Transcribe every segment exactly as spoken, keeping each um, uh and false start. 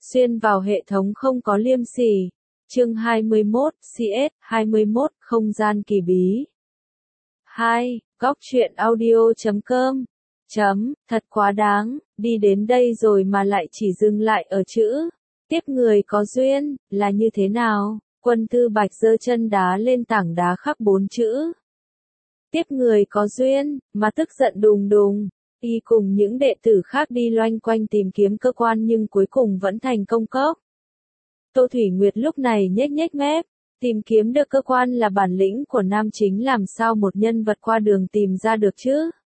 Xuyên vào hệ thống không có liêm sỉ. Chương hai mươi mốt, xê ét hai mươi mốt, không gian kỳ bí. hai. Góc truyện audio chấm com. Chấm, thật quá đáng, đi đến đây rồi mà lại chỉ dừng lại ở chữ tiếp người có duyên, là như thế nào? Quân Tư Bạch giơ chân đá lên tảng đá khắc bốn chữ tiếp người có duyên, mà tức giận đùng đùng. Y cùng những đệ tử khác đi loanh quanh tìm kiếm cơ quan nhưng cuối cùng vẫn thành công cốc. Tô Thủy Nguyệt lúc này nhếch nhếch mép, tìm kiếm được cơ quan là bản lĩnh của nam chính, làm sao một nhân vật qua đường tìm ra được chứ?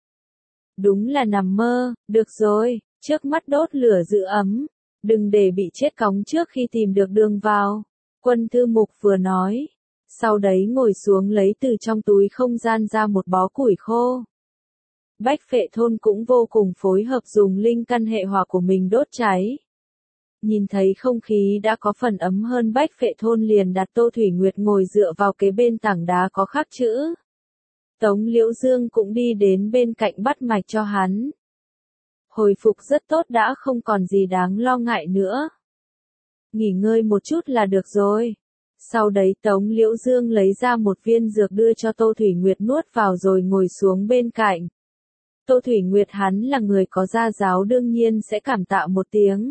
Đúng là nằm mơ. Được rồi, trước mắt đốt lửa giữ ấm, đừng để bị chết cóng trước khi tìm được đường vào. Quân Thư Mục vừa nói, sau đấy ngồi xuống lấy từ trong túi không gian ra một bó củi khô. Bách Phệ Thôn cũng vô cùng phối hợp dùng linh căn hệ hỏa của mình đốt cháy. Nhìn thấy không khí đã có phần ấm hơn, Bách Phệ Thôn liền đặt Tô Thủy Nguyệt ngồi dựa vào kế bên tảng đá có khắc chữ. Tống Liễu Dương cũng đi đến bên cạnh bắt mạch cho hắn. Hồi phục rất tốt, đã không còn gì đáng lo ngại nữa. Nghỉ ngơi một chút là được rồi. Sau đấy Tống Liễu Dương lấy ra một viên dược đưa cho Tô Thủy Nguyệt nuốt vào rồi ngồi xuống bên cạnh. Tô Thủy Nguyệt hắn là người có gia giáo đương nhiên sẽ cảm tạ một tiếng.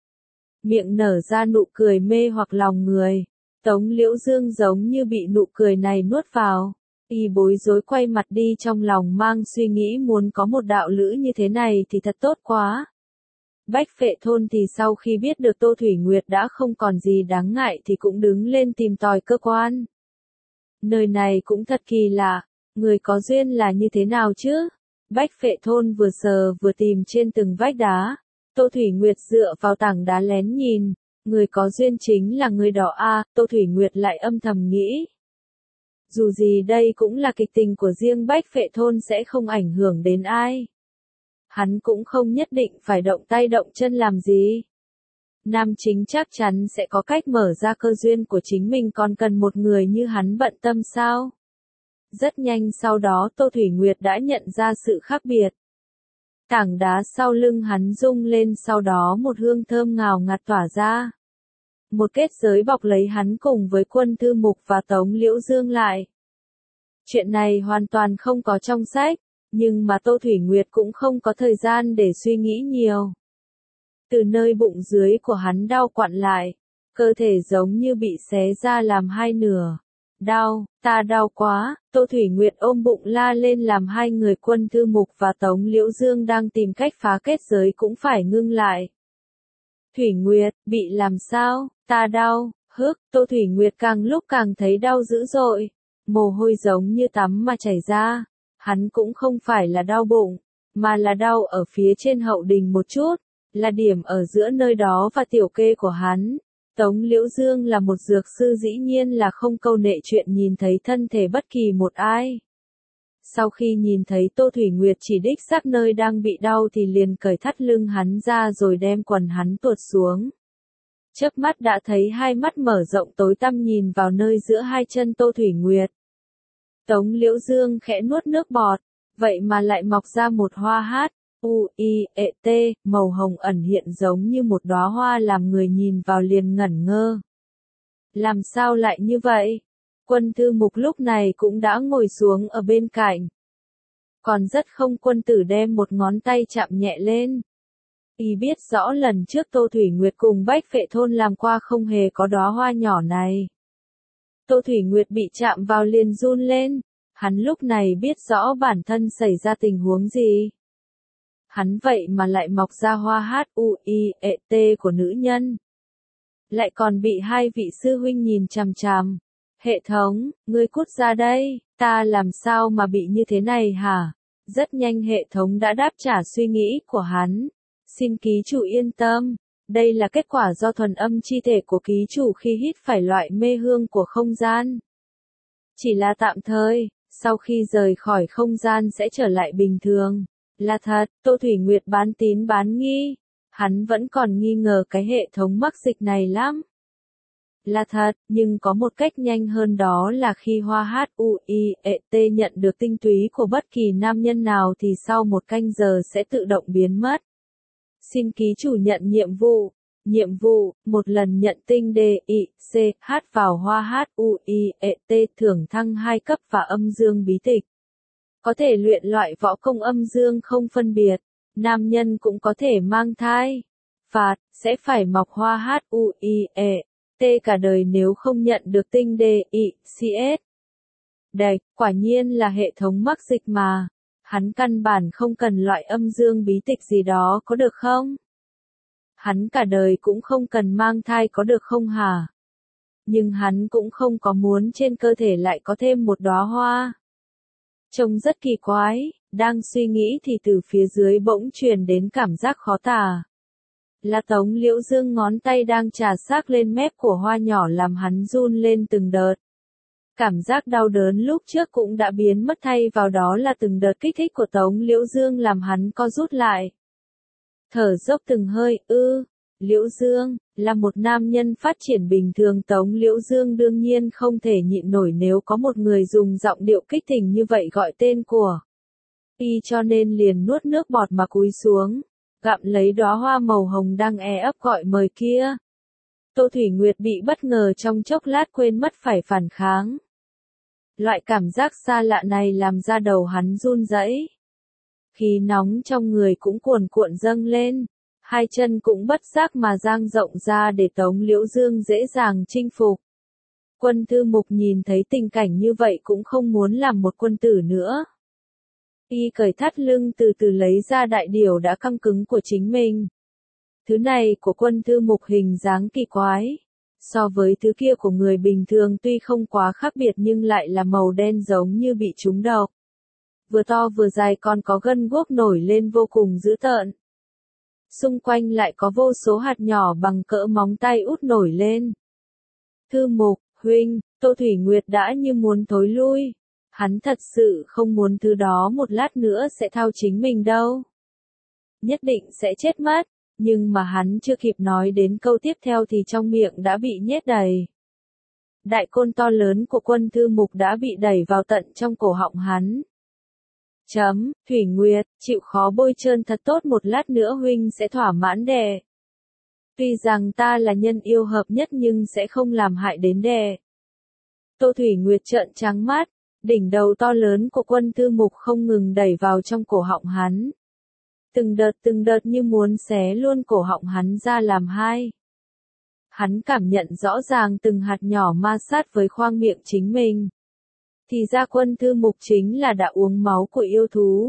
Miệng nở ra nụ cười mê hoặc lòng người. Tống Liễu Dương giống như bị nụ cười này nuốt vào. Y bối rối quay mặt đi, trong lòng mang suy nghĩ muốn có một đạo lữ như thế này thì thật tốt quá. Bách Phệ Thôn thì sau khi biết được Tô Thủy Nguyệt đã không còn gì đáng ngại thì cũng đứng lên tìm tòi cơ quan. Nơi này cũng thật kỳ lạ, người có duyên là như thế nào chứ? Bách Phệ Thôn vừa sờ vừa tìm trên từng vách đá. Tô Thủy Nguyệt dựa vào tảng đá lén nhìn, người có duyên chính là người đỏ a. Tô Thủy Nguyệt lại âm thầm nghĩ. Dù gì đây cũng là kịch tình của riêng Bách Phệ Thôn, sẽ không ảnh hưởng đến ai. Hắn cũng không nhất định phải động tay động chân làm gì. Nam chính chắc chắn sẽ có cách mở ra cơ duyên của chính mình, còn cần một người như hắn bận tâm sao? Rất nhanh sau đó Tô Thủy Nguyệt đã nhận ra sự khác biệt. Tảng đá sau lưng hắn rung lên, sau đó một hương thơm ngào ngạt tỏa ra. Một kết giới bọc lấy hắn cùng với Quân Thư Mục và Tống Liễu Dương lại. Chuyện này hoàn toàn không có trong sách, nhưng mà Tô Thủy Nguyệt cũng không có thời gian để suy nghĩ nhiều. Từ nơi bụng dưới của hắn đau quặn lại, cơ thể giống như bị xé ra làm hai nửa. Đau, ta đau quá. Tô Thủy Nguyệt ôm bụng la lên, làm hai người Quân Thư Mục và Tống Liễu Dương đang tìm cách phá kết giới cũng phải ngưng lại. Thủy Nguyệt, bị làm sao? Ta đau. Hức, Tô Thủy Nguyệt càng lúc càng thấy đau dữ dội. Mồ hôi giống như tắm mà chảy ra. Hắn cũng không phải là đau bụng, mà là đau ở phía trên hậu đình một chút, là điểm ở giữa nơi đó và tiểu kê của hắn. Tống Liễu Dương là một dược sư, dĩ nhiên là không câu nệ chuyện nhìn thấy thân thể bất kỳ một ai. Sau khi nhìn thấy Tô Thủy Nguyệt chỉ đích xác nơi đang bị đau thì liền cởi thắt lưng hắn ra rồi đem quần hắn tuột xuống. Chớp mắt đã thấy hai mắt mở rộng tối tăm nhìn vào nơi giữa hai chân Tô Thủy Nguyệt. Tống Liễu Dương khẽ nuốt nước bọt, vậy mà lại mọc ra một hoa hát, u i e t, màu hồng ẩn hiện giống như một đóa hoa, làm người nhìn vào liền ngẩn ngơ. Làm sao lại như vậy? Quân Thư Mục lúc này cũng đã ngồi xuống ở bên cạnh. Còn rất không quân tử đem một ngón tay chạm nhẹ lên. Y biết rõ lần trước Tô Thủy Nguyệt cùng Bách Phệ Thôn làm qua không hề có đóa hoa nhỏ này. Tô Thủy Nguyệt bị chạm vào liền run lên, hắn lúc này biết rõ bản thân xảy ra tình huống gì. Hắn vậy mà lại mọc ra hoa hát u i e t của nữ nhân. Lại còn bị hai vị sư huynh nhìn chằm chằm. Hệ thống, ngươi cút ra đây, ta làm sao mà bị như thế này hả? Rất nhanh hệ thống đã đáp trả suy nghĩ của hắn. Xin ký chủ yên tâm. Đây là kết quả do thuần âm chi thể của ký chủ khi hít phải loại mê hương của không gian. Chỉ là tạm thời, sau khi rời khỏi không gian sẽ trở lại bình thường. Là thật, Tô Thủy Nguyệt bán tín bán nghi. Hắn vẫn còn nghi ngờ cái hệ thống mắc dịch này lắm. Là thật, nhưng có một cách nhanh hơn, đó là khi hoa hát u i e t nhận được tinh túy của bất kỳ nam nhân nào thì sau một canh giờ sẽ tự động biến mất. Xin ký chủ nhận nhiệm vụ. Nhiệm vụ, một lần nhận tinh D, I, C, H vào hoa H, U, I, E, T thưởng thăng hai cấp và âm dương bí tịch. Có thể luyện loại võ công âm dương không phân biệt. Nam nhân cũng có thể mang thai. Phạt, sẽ phải mọc hoa H, U, I, E, T cả đời nếu không nhận được tinh D, I, C, S. Đạch, quả nhiên là hệ thống mắc dịch mà. Hắn căn bản không cần loại âm dương bí tịch gì đó có được không? Hắn cả đời cũng không cần mang thai có được không hả? Nhưng hắn cũng không có muốn trên cơ thể lại có thêm một đóa hoa. Trông rất kỳ quái, đang suy nghĩ thì từ phía dưới bỗng truyền đến cảm giác khó tả. Là Tống Liễu Dương ngón tay đang chà sát lên mép của hoa nhỏ làm hắn run lên từng đợt. Cảm giác đau đớn lúc trước cũng đã biến mất thay vào đó là từng đợt kích thích của Tống Liễu Dương làm hắn co rút lại. Thở dốc từng hơi, ư, Liễu Dương, là một nam nhân phát triển bình thường Tống Liễu Dương đương nhiên không thể nhịn nổi nếu có một người dùng giọng điệu kích tình như vậy gọi tên của y cho nên liền nuốt nước bọt mà cúi xuống, gặm lấy đóa hoa màu hồng đang e ấp gọi mời kia. Tô Thủy Nguyệt bị bất ngờ trong chốc lát quên mất phải phản kháng. Loại cảm giác xa lạ này làm da đầu hắn run rẩy. Khí nóng trong người cũng cuồn cuộn dâng lên, hai chân cũng bất giác mà dang rộng ra để Tống Liễu Dương dễ dàng chinh phục. Quân Thư Mục nhìn thấy tình cảnh như vậy cũng không muốn làm một quân tử nữa. Y cởi thắt lưng từ từ lấy ra đại điểu đã căng cứng của chính mình. Thứ này của Quân Thư Mục hình dáng kỳ quái. So với thứ kia của người bình thường tuy không quá khác biệt nhưng lại là màu đen giống như bị trúng độc. Vừa to vừa dài còn có gân guốc nổi lên vô cùng dữ tợn. Xung quanh lại có vô số hạt nhỏ bằng cỡ móng tay út nổi lên. Thư Mục, huynh, Tô Thủy Nguyệt đã như muốn thối lui. Hắn thật sự không muốn thứ đó một lát nữa sẽ thao chính mình đâu. Nhất định sẽ chết mất, nhưng mà hắn chưa kịp nói đến câu tiếp theo thì trong miệng đã bị nhét đầy. Đại côn to lớn của Quân Thư Mục đã bị đẩy vào tận trong cổ họng hắn. Chấm, Thủy Nguyệt, chịu khó bôi trơn thật tốt một lát nữa huynh sẽ thỏa mãn đẻ. Tuy rằng ta là nhân yêu hợp nhất nhưng sẽ không làm hại đến đẻ. Tô Thủy Nguyệt trợn trắng mắt, đỉnh đầu to lớn của Quân Thư Mục không ngừng đẩy vào trong cổ họng hắn. Từng đợt từng đợt như muốn xé luôn cổ họng hắn ra làm hai. Hắn cảm nhận rõ ràng từng hạt nhỏ ma sát với khoang miệng chính mình. Thì ra Quân Thư Mục chính là đã uống máu của yêu thú.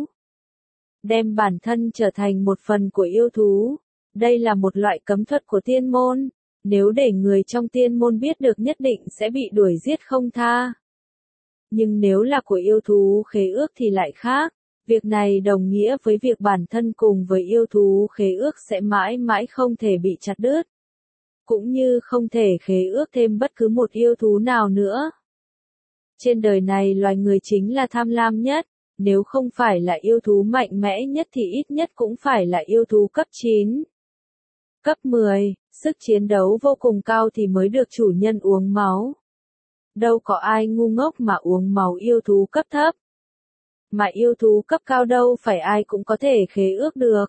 Đem bản thân trở thành một phần của yêu thú. Đây là một loại cấm thuật của tiên môn. Nếu để người trong tiên môn biết được nhất định sẽ bị đuổi giết không tha. Nhưng nếu là của yêu thú khế ước thì lại khác. Việc này đồng nghĩa với việc bản thân cùng với yêu thú khế ước sẽ mãi mãi không thể bị chặt đứt. Cũng như không thể khế ước thêm bất cứ một yêu thú nào nữa. Trên đời này loài người chính là tham lam nhất, nếu không phải là yêu thú mạnh mẽ nhất thì ít nhất cũng phải là yêu thú cấp chín. Cấp mười, sức chiến đấu vô cùng cao thì mới được chủ nhân uống máu. Đâu có ai ngu ngốc mà uống máu yêu thú cấp thấp. Mà yêu thú cấp cao đâu phải ai cũng có thể khế ước được.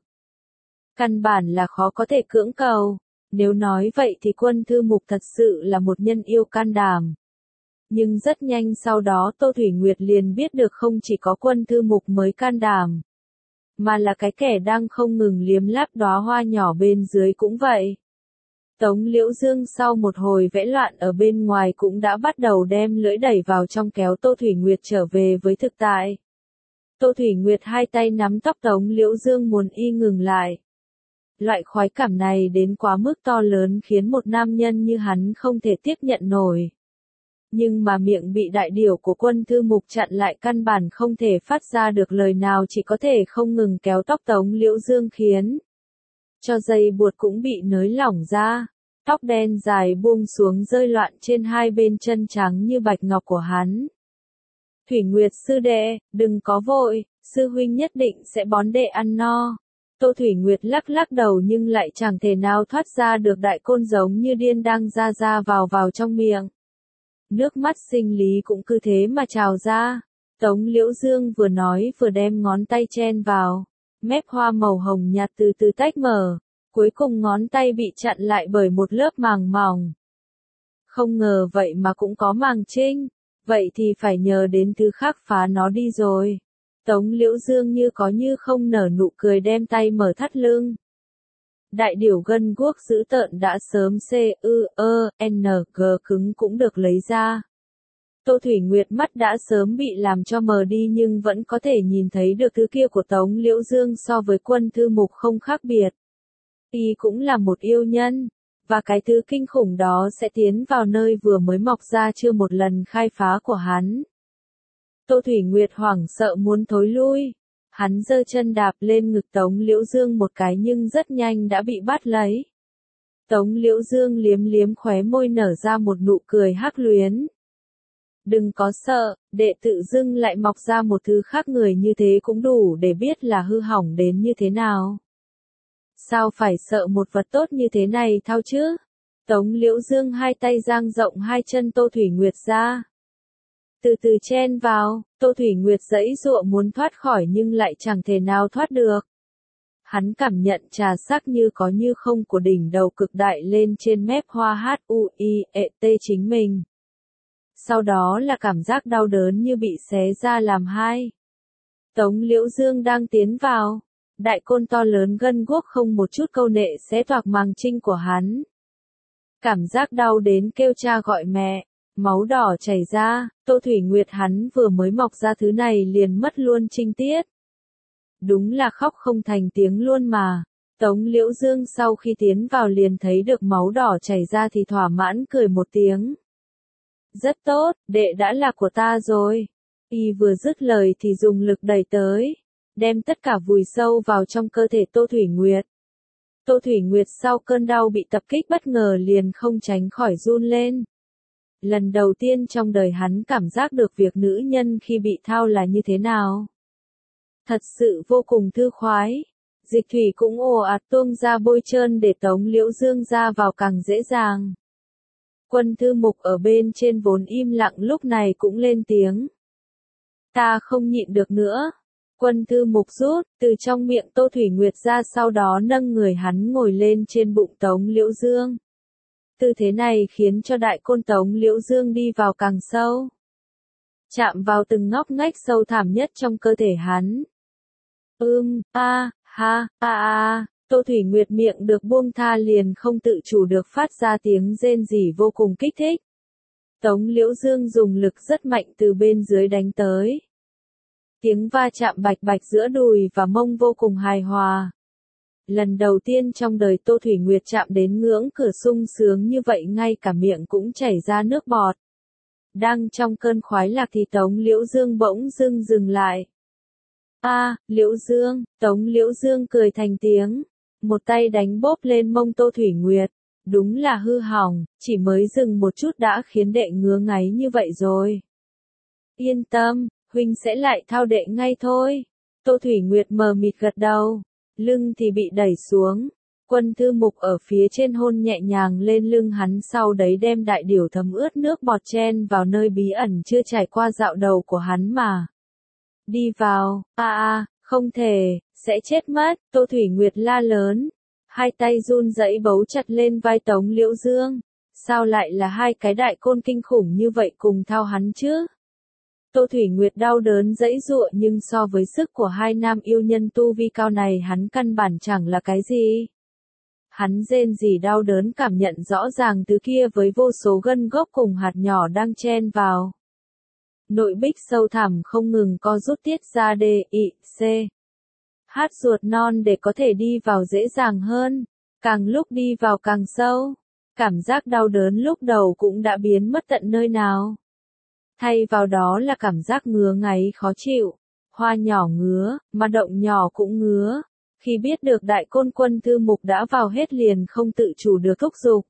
Căn bản là khó có thể cưỡng cầu. Nếu nói vậy thì Quân Thư Mục thật sự là một nhân yêu can đảm. Nhưng rất nhanh sau đó Tô Thủy Nguyệt liền biết được không chỉ có Quân Thư Mục mới can đảm. Mà là cái kẻ đang không ngừng liếm láp đóa hoa nhỏ bên dưới cũng vậy. Tống Liễu Dương sau một hồi vẽ loạn ở bên ngoài cũng đã bắt đầu đem lưỡi đẩy vào trong kéo Tô Thủy Nguyệt trở về với thực tại. Tô Thủy Nguyệt hai tay nắm tóc Tống Liễu Dương muốn y ngừng lại. Loại khoái cảm này đến quá mức to lớn khiến một nam nhân như hắn không thể tiếp nhận nổi. Nhưng mà miệng bị đại điểu của Quân Thư Mục chặn lại căn bản không thể phát ra được lời nào chỉ có thể không ngừng kéo tóc Tống Liễu Dương khiến cho dây buộc cũng bị nới lỏng ra. Tóc đen dài buông xuống rơi loạn trên hai bên chân trắng như bạch ngọc của hắn. Thủy Nguyệt sư đệ, đừng có vội, sư huynh nhất định sẽ bón đệ ăn no. Tô Thủy Nguyệt lắc lắc đầu nhưng lại chẳng thể nào thoát ra được đại côn giống như điên đang ra ra vào vào trong miệng. Nước mắt sinh lý cũng cứ thế mà trào ra. Tống Liễu Dương vừa nói vừa đem ngón tay chen vào. Mép hoa màu hồng nhạt từ từ tách mở. Cuối cùng ngón tay bị chặn lại bởi một lớp màng mỏng. Không ngờ vậy mà cũng có màng trinh, vậy thì phải nhờ đến thứ khác phá nó đi rồi. Tống Liễu Dương như có như không nở nụ cười đem tay mở thắt lưng. Đại điểu gân guốc dữ tợn đã sớm C, ư, ơ, N, G cứng cũng được lấy ra. Tô Thủy Nguyệt mắt đã sớm bị làm cho mờ đi nhưng vẫn có thể nhìn thấy được thứ kia của Tống Liễu Dương so với Quân Thư Mục không khác biệt. Y cũng là một yêu nhân, và cái thứ kinh khủng đó sẽ tiến vào nơi vừa mới mọc ra chưa một lần khai phá của hắn. Tô Thủy Nguyệt hoảng sợ muốn thối lui. Hắn giơ chân đạp lên ngực Tống Liễu Dương một cái nhưng rất nhanh đã bị bắt lấy. Tống Liễu Dương liếm liếm khóe môi nở ra một nụ cười hắc luyến. Đừng có sợ, đệ tự dưng lại mọc ra một thứ khác người như thế cũng đủ để biết là hư hỏng đến như thế nào. Sao phải sợ một vật tốt như thế này thao chứ? Tống Liễu Dương hai tay dang rộng hai chân Tô Thủy Nguyệt ra. Từ từ chen vào, Tô Thủy Nguyệt giãy giụa muốn thoát khỏi nhưng lại chẳng thể nào thoát được. Hắn cảm nhận trà sắc như có như không của đỉnh đầu cực đại lên trên mép hoa hát u i e t chính mình. Sau đó là cảm giác đau đớn như bị xé ra làm hai. Tống Liễu Dương đang tiến vào. Đại côn to lớn gân guốc không một chút câu nệ xé toạc màng trinh của hắn. Cảm giác đau đến kêu cha gọi mẹ, máu đỏ chảy ra, Tô Thủy Nguyệt hắn vừa mới mọc ra thứ này liền mất luôn trinh tiết. Đúng là khóc không thành tiếng luôn mà. Tống Liễu Dương sau khi tiến vào liền thấy được máu đỏ chảy ra thì thỏa mãn cười một tiếng. Rất tốt, đệ đã là của ta rồi. Y vừa dứt lời thì dùng lực đẩy tới, đem tất cả vùi sâu vào trong cơ thể Tô Thủy Nguyệt. Tô Thủy Nguyệt sau cơn đau bị tập kích bất ngờ liền không tránh khỏi run lên. Lần đầu tiên trong đời hắn cảm giác được việc nữ nhân khi bị thao là như thế nào. Thật sự vô cùng thư khoái. Dịch thủy cũng ồ ạt tuông ra bôi trơn để Tống Liễu Dương ra vào càng dễ dàng. Quân Thư Mục ở bên trên vốn im lặng lúc này cũng lên tiếng. Ta không nhịn được nữa. Quân Thư Mục rút từ trong miệng Tô Thủy Nguyệt ra sau đó nâng người hắn ngồi lên trên bụng Tống Liễu Dương. Tư thế này khiến cho đại côn Tống Liễu Dương đi vào càng sâu. Chạm vào từng ngóc ngách sâu thẳm nhất trong cơ thể hắn. Ưm, a, ha, a a, Tô Thủy Nguyệt miệng được buông tha liền không tự chủ được phát ra tiếng rên rỉ vô cùng kích thích. Tống Liễu Dương dùng lực rất mạnh từ bên dưới đánh tới. Tiếng va chạm bạch bạch giữa đùi và mông vô cùng hài hòa. Lần đầu tiên trong đời Tô Thủy Nguyệt chạm đến ngưỡng cửa sung sướng như vậy ngay cả miệng cũng chảy ra nước bọt. Đang trong cơn khoái lạc thì Tống Liễu Dương bỗng dưng dừng lại. A, à, Liễu Dương, Tống Liễu Dương cười thành tiếng. Một tay đánh bóp lên mông Tô Thủy Nguyệt. Đúng là hư hỏng, chỉ mới dừng một chút đã khiến đệ ngứa ngáy như vậy rồi. Yên tâm, huynh sẽ lại thao đệ ngay thôi. Tô Thủy Nguyệt mờ mịt gật đầu. Lưng thì bị đẩy xuống. Quân Thư Mục ở phía trên hôn nhẹ nhàng lên lưng hắn sau đấy đem đại điểu thấm ướt nước bọt chen vào nơi bí ẩn chưa trải qua dạo đầu của hắn mà. Đi vào, a a, không thể, sẽ chết mất, Tô Thủy Nguyệt la lớn. Hai tay run rẩy bấu chặt lên vai Tống Liễu Dương. Sao lại là hai cái đại côn kinh khủng như vậy cùng thao hắn chứ? Tô Thủy Nguyệt đau đớn dãy giụa nhưng so với sức của hai nam yêu nhân tu vi cao này hắn căn bản chẳng là cái gì. Hắn rên rỉ đau đớn cảm nhận rõ ràng thứ kia với vô số gân gốc cùng hạt nhỏ đang chen vào. Nội bích sâu thẳm không ngừng co rút tiết ra D, I, C. Hát ruột non để có thể đi vào dễ dàng hơn. Càng lúc đi vào càng sâu. Cảm giác đau đớn lúc đầu cũng đã biến mất tận nơi nào. Thay vào đó là cảm giác ngứa ngáy khó chịu. Hoa nhỏ ngứa, mà động nhỏ cũng ngứa. Khi biết được đại côn Quân Thư Mục đã vào hết liền không tự chủ được thúc giục.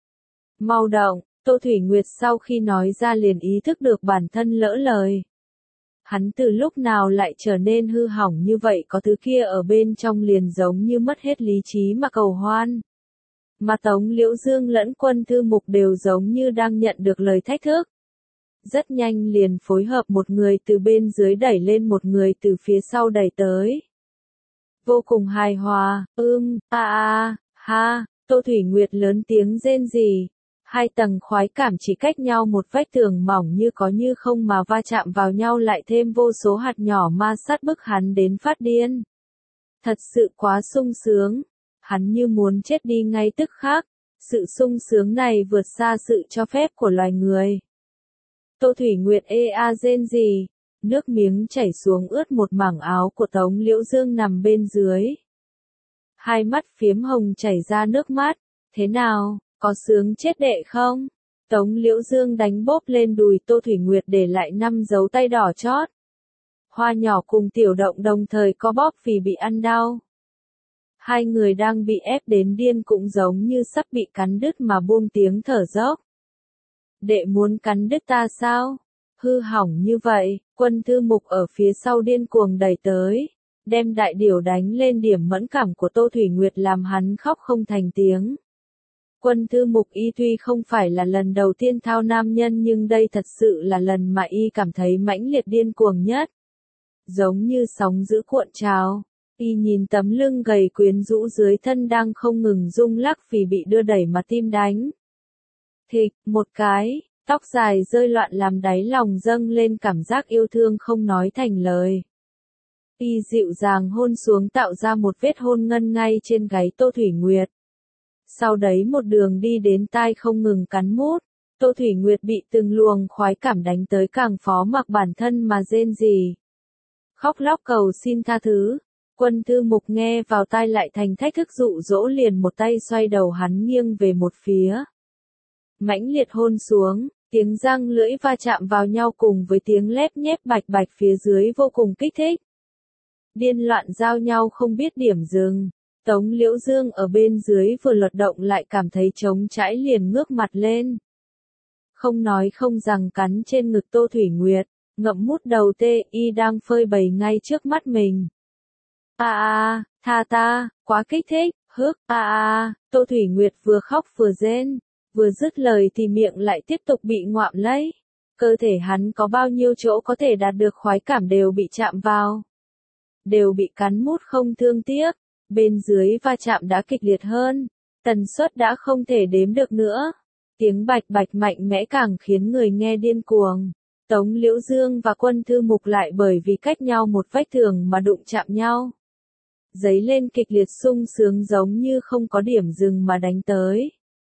Mau động, Tô Thủy Nguyệt sau khi nói ra liền ý thức được bản thân lỡ lời. Hắn từ lúc nào lại trở nên hư hỏng như vậy có thứ kia ở bên trong liền giống như mất hết lý trí mà cầu hoan. Mà Tống Liễu Dương lẫn Quân Thư Mục đều giống như đang nhận được lời thách thức. Rất nhanh liền phối hợp một người từ bên dưới đẩy lên một người từ phía sau đẩy tới. Vô cùng hài hòa, ưm, a a, Ha, Tô Thủy Nguyệt lớn tiếng rên rỉ. Hai tầng khoái cảm chỉ cách nhau một vách tường mỏng như có như không mà va chạm vào nhau lại thêm vô số hạt nhỏ ma sát bức hắn đến phát điên. Thật sự quá sung sướng. Hắn như muốn chết đi ngay tức khắc. Sự sung sướng này vượt xa sự cho phép của loài người. Tô Thủy Nguyệt ê a rên rỉ. Nước miếng chảy xuống ướt một mảng áo của Tống Liễu Dương nằm bên dưới. Hai mắt phiếm hồng chảy ra nước mắt. Thế nào, có sướng chết đệ không? Tống Liễu Dương đánh bóp lên đùi Tô Thủy Nguyệt để lại năm dấu tay đỏ chót. Hoa nhỏ cùng Tiểu Động đồng thời co bóp vì bị ăn đau. Hai người đang bị ép đến điên cũng giống như sắp bị cắn đứt mà buông tiếng thở dốc. Đệ muốn cắn đứt ta sao? Hư hỏng như vậy, Quân Thư Mục ở phía sau điên cuồng đẩy tới, đem đại điểu đánh lên điểm mẫn cảm của Tô Thủy Nguyệt làm hắn khóc không thành tiếng. Quân Thư Mục y tuy không phải là lần đầu tiên thao nam nhân nhưng đây thật sự là lần mà y cảm thấy mãnh liệt điên cuồng nhất. Giống như sóng dữ cuộn trào, y nhìn tấm lưng gầy quyến rũ dưới thân đang không ngừng rung lắc vì bị đưa đẩy mà tim đánh. Thịch, một cái, tóc dài rơi loạn làm đáy lòng dâng lên cảm giác yêu thương không nói thành lời. Y dịu dàng hôn xuống tạo ra một vết hôn ngân ngay trên gáy Tô Thủy Nguyệt. Sau đấy một đường đi đến tai không ngừng cắn mút, Tô Thủy Nguyệt bị từng luồng khoái cảm đánh tới càng phó mặc bản thân mà rên rỉ. Khóc lóc cầu xin tha thứ, Quân Thư Mục nghe vào tai lại thành thách thức dụ dỗ liền một tay xoay đầu hắn nghiêng về một phía. Mãnh liệt hôn xuống, tiếng răng lưỡi va chạm vào nhau cùng với tiếng lép nhép bạch bạch phía dưới vô cùng kích thích. Điên loạn giao nhau không biết điểm dừng. Tống Liễu Dương ở bên dưới vừa lật động lại cảm thấy trống trãi liền ngước mặt lên. Không nói không rằng cắn trên ngực Tô Thủy Nguyệt, ngậm mút đầu tê y đang phơi bày ngay trước mắt mình. A a, tha ta, quá kích thích, hức, a a, Tô Thủy Nguyệt vừa khóc vừa rên, vừa dứt lời thì miệng lại tiếp tục bị ngoạm lấy. Cơ thể hắn có bao nhiêu chỗ có thể đạt được khoái cảm đều bị chạm vào. Đều bị cắn mút không thương tiếc. Bên dưới va chạm đã kịch liệt hơn, tần suất đã không thể đếm được nữa. Tiếng bạch bạch mạnh mẽ càng khiến người nghe điên cuồng. Tống Liễu Dương và Quân Thư Mục lại bởi vì cách nhau một vách tường mà đụng chạm nhau. Dấy lên kịch liệt sung sướng giống như không có điểm dừng mà đánh tới.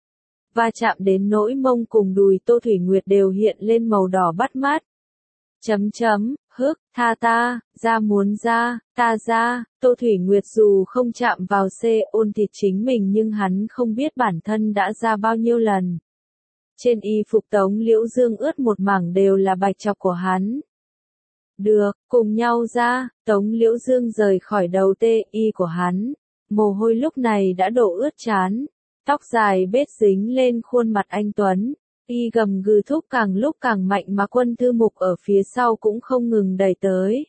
Va chạm đến nỗi mông cùng đùi Tô Thủy Nguyệt đều hiện lên màu đỏ bắt mắt. Chấm chấm, hức, tha ta, ra muốn ra, ta ra, Tô Thủy Nguyệt dù không chạm vào xê ôn thịt chính mình nhưng hắn không biết bản thân đã ra bao nhiêu lần. Trên y phục Tống Liễu Dương ướt một mảng đều là bạch chọc của hắn. Được, cùng nhau ra, Tống Liễu Dương rời khỏi đầu tê y của hắn. Mồ hôi lúc này đã đổ ướt trán, tóc dài bết dính lên khuôn mặt anh Tuấn. Y gầm gừ thúc càng lúc càng mạnh mà Quân Thư Mục ở phía sau cũng không ngừng đẩy tới.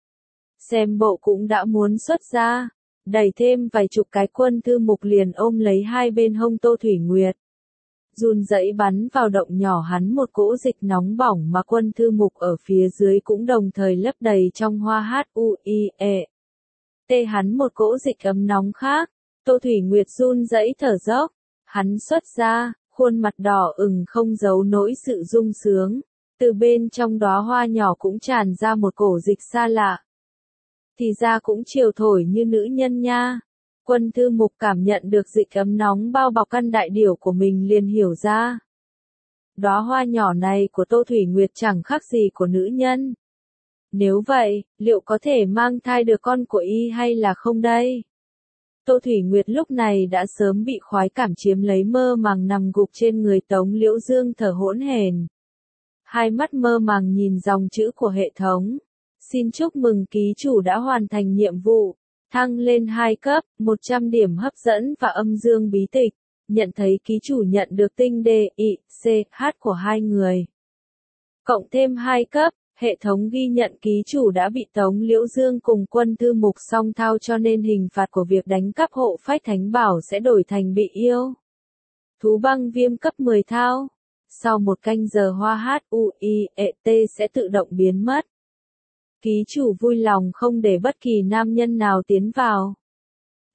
Xem bộ cũng đã muốn xuất ra, đẩy thêm vài chục cái Quân Thư Mục liền ôm lấy hai bên hông Tô Thủy Nguyệt. Run rẩy bắn vào động nhỏ hắn một cỗ dịch nóng bỏng mà Quân Thư Mục ở phía dưới cũng đồng thời lấp đầy trong hoa hát u i e. Tê hắn một cỗ dịch ấm nóng khác, Tô Thủy Nguyệt run rẩy thở dốc, hắn xuất ra. Khuôn mặt đỏ ửng không giấu nỗi sự sung sướng, từ bên trong đóa hoa nhỏ cũng tràn ra một cổ dịch xa lạ. Thì ra cũng chiều thổi như nữ nhân nha. Quân Thư Mục cảm nhận được dịch ấm nóng bao bọc căn đại điểu của mình liền hiểu ra. Đóa hoa nhỏ này của Tô Thủy Nguyệt chẳng khác gì của nữ nhân. Nếu vậy, liệu có thể mang thai được con của y hay là không đây? Tô Thủy Nguyệt lúc này đã sớm bị khoái cảm chiếm lấy mơ màng nằm gục trên người Tống Liễu Dương thở hỗn hển. Hai mắt mơ màng nhìn dòng chữ của hệ thống. Xin chúc mừng ký chủ đã hoàn thành nhiệm vụ. Thăng lên hai cấp, một trăm điểm hấp dẫn và âm dương bí tịch. Nhận thấy ký chủ nhận được tinh D, I, C, H của hai người. Cộng thêm hai cấp. Hệ thống ghi nhận ký chủ đã bị Tống Liễu Dương cùng Quân Thư Mục song thao cho nên hình phạt của việc đánh cắp hộ phách thánh bảo sẽ đổi thành bị yêu. Thú băng viêm cấp mười thao. Sau một canh giờ hoa hát u i e t sẽ tự động biến mất. Ký chủ vui lòng không để bất kỳ nam nhân nào tiến vào.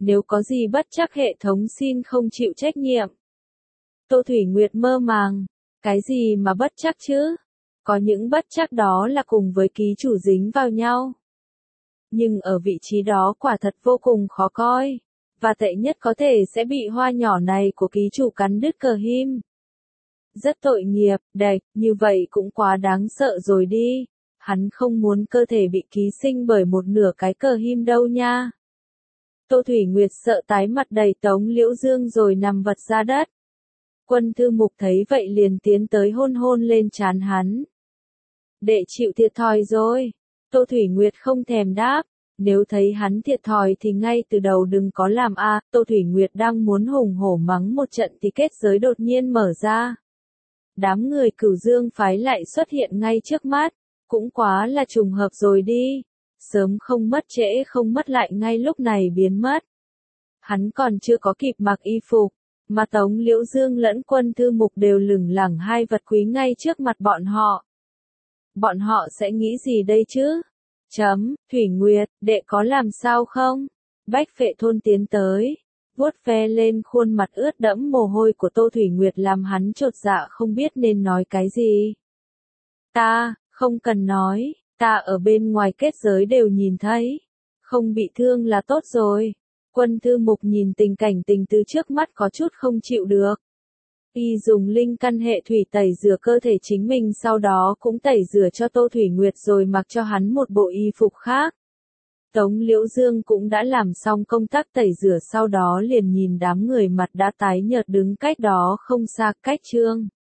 Nếu có gì bất chắc hệ thống xin không chịu trách nhiệm. Tô Thủy Nguyệt mơ màng. Cái gì mà bất chắc chứ? Có những bất chắc đó là cùng với ký chủ dính vào nhau. Nhưng ở vị trí đó quả thật vô cùng khó coi. Và tệ nhất có thể sẽ bị hoa nhỏ này của ký chủ cắn đứt cờ him. Rất tội nghiệp, đạch, như vậy cũng quá đáng sợ rồi đi. Hắn không muốn cơ thể bị ký sinh bởi một nửa cái cờ him đâu nha. Tô Thủy Nguyệt sợ tái mặt đầy Tống Liễu Dương rồi nằm vật ra đất. Quân Thư Mục thấy vậy liền tiến tới hôn hôn lên trán hắn. Đệ chịu thiệt thòi rồi. Tô Thủy Nguyệt không thèm đáp. Nếu thấy hắn thiệt thòi thì ngay từ đầu đừng có làm a. À, Tô Thủy Nguyệt đang muốn hùng hổ mắng một trận thì kết giới đột nhiên mở ra. Đám người Cửu Dương phái lại xuất hiện ngay trước mắt. Cũng quá là trùng hợp rồi đi. Sớm không mất trễ không mất lại ngay lúc này biến mất. Hắn còn chưa có kịp mặc y phục, mà Tống Liễu Dương lẫn Quân Thư Mục đều lửng lẳng hai vật quý ngay trước mặt bọn họ. Bọn họ sẽ nghĩ gì đây chứ? Chấm, Thủy Nguyệt, đệ có làm sao không? Bách Phệ Thôn tiến tới, vuốt ve lên khuôn mặt ướt đẫm mồ hôi của Tô Thủy Nguyệt làm hắn chột dạ không biết nên nói cái gì. Ta, không cần nói, ta ở bên ngoài kết giới đều nhìn thấy. Không bị thương là tốt rồi. Quân Thư Mục nhìn tình cảnh tình từ trước mắt có chút không chịu được. Y dùng linh căn hệ thủy tẩy rửa cơ thể chính mình sau đó cũng tẩy rửa cho Tô Thủy Nguyệt rồi mặc cho hắn một bộ y phục khác. Tống Liễu Dương cũng đã làm xong công tác tẩy rửa sau đó liền nhìn đám người mặt đã tái nhợt đứng cách đó không xa cách Trương